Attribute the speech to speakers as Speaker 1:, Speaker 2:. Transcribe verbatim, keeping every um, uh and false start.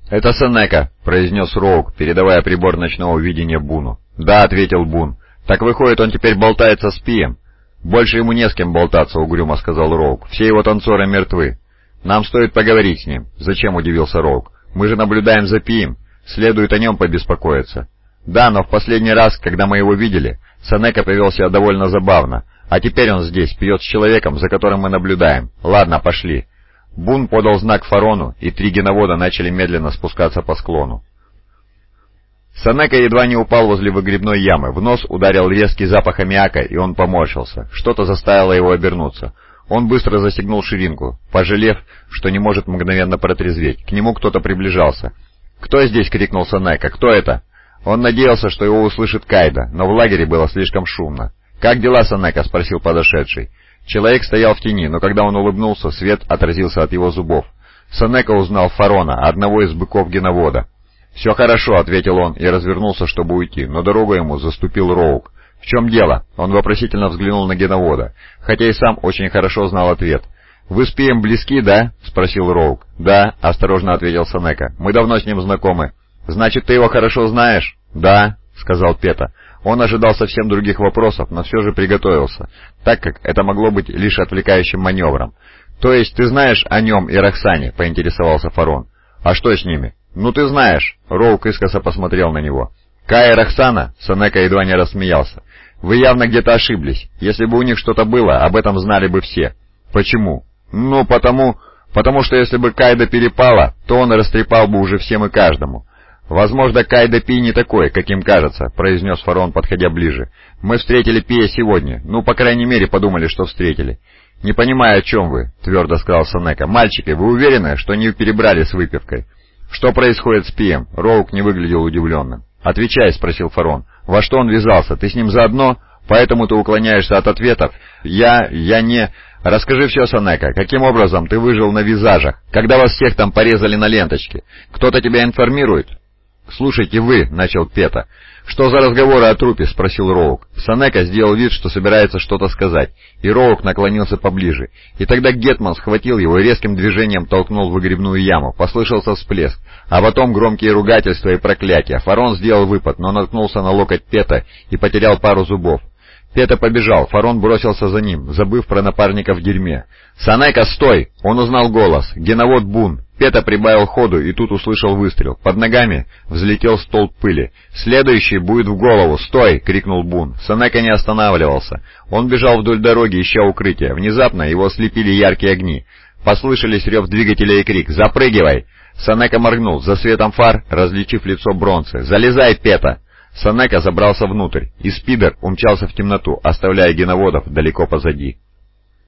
Speaker 1: «Это Сенека», — произнес Роук, передавая прибор ночного видения Буну. «Да», — ответил Бун. «Так выходит, он теперь болтается с Пием?» «Больше ему не с кем болтаться», — угрюмо сказал Роук. «Все его танцоры мертвы». «Нам стоит поговорить с ним». «Зачем?» — удивился Роук. «Мы же наблюдаем за Пием. Следует о нем побеспокоиться». «Да, но в последний раз, когда мы его видели, Сенека повел себя довольно забавно. А теперь он здесь, пьет с человеком, за которым мы наблюдаем. Ладно, пошли». Бун подал знак Фарону, и три геновода начали медленно спускаться по склону. Сенека едва не упал возле выгребной ямы, в нос ударил резкий запах аммиака, и он поморщился. Что-то заставило его обернуться. Он быстро застегнул ширинку, пожалев, что не может мгновенно протрезветь. К нему кто-то приближался. «Кто здесь?» — крикнул Сенека. «Кто это?» Он надеялся, что его услышит Кайда, но в лагере было слишком шумно. «Как дела, Сенека?» — спросил подошедший. Человек стоял в тени, но когда он улыбнулся, свет отразился от его зубов. Сенека узнал Фарона, одного из быков геновода. «Все хорошо», — ответил он и развернулся, чтобы уйти, но дорогу ему заступил Роук. «В чем дело?» — он вопросительно взглянул на геновода, хотя и сам очень хорошо знал ответ. «Вы с Пием близки, да?» — спросил Роук. «Да», — осторожно ответил Сенека. «Мы давно с ним знакомы». «Значит, ты его хорошо знаешь?» «Да», — сказал Пета. Он ожидал совсем других вопросов, но все же приготовился, так как это могло быть лишь отвлекающим маневром. «То есть ты знаешь о нем и Роксане?» — поинтересовался Фарон. «А что с ними?» «Ну ты знаешь», — Роук искоса посмотрел на него. «Кая и Роксана?» — Сенека едва не рассмеялся. «Вы явно где-то ошиблись. Если бы у них что-то было, об этом знали бы все». «Почему?» «Ну, потому... потому что если бы Кайда перепала, то он растрепал бы уже всем и каждому». «Возможно, Кайда Пи не такой, каким кажется», — произнес Фарон, подходя ближе. «Мы встретили Пия сегодня. Ну, по крайней мере, подумали, что встретили». «Не понимаю, о чем вы», — твердо сказал Сенека. «Мальчики, вы уверены, что не перебрали с выпивкой?» «Что происходит с Пием?» Роук не выглядел удивленным. «Отвечай», — спросил Фарон. «Во что он ввязался? Ты с ним заодно? Поэтому ты уклоняешься от ответов?» «Я... я не...» «Расскажи все, Сенека. Каким образом ты выжил на визажах, когда вас всех там порезали на ленточке? Кто-то тебя информирует?» «Слушайте вы», — начал Пета. «Что за разговоры о трупе?» — спросил Роук. Сенека сделал вид, что собирается что-то сказать, и Роук наклонился поближе. И тогда Гетман схватил его и резким движением толкнул в выгребную яму. Послышался всплеск, а потом громкие ругательства и проклятия. Фарон сделал выпад, но наткнулся на локоть Пета и потерял пару зубов. Пета побежал, Фарон бросился за ним, забыв про напарника в дерьме. «Сенека, стой!» Он узнал голос. Геновод Бун. Пета прибавил ходу и тут услышал выстрел. Под ногами взлетел столб пыли. «Следующий будет в голову! Стой!» — крикнул Бун. Сенека не останавливался. Он бежал вдоль дороги, ища укрытия. Внезапно его ослепили яркие огни. Послышались рев двигателя и крик: «Запрыгивай!» Сенека моргнул. За светом фар, различив лицо Бронцы. «Залезай, Пета!» Сенека забрался внутрь, и спидер умчался в темноту, оставляя геноводов далеко позади.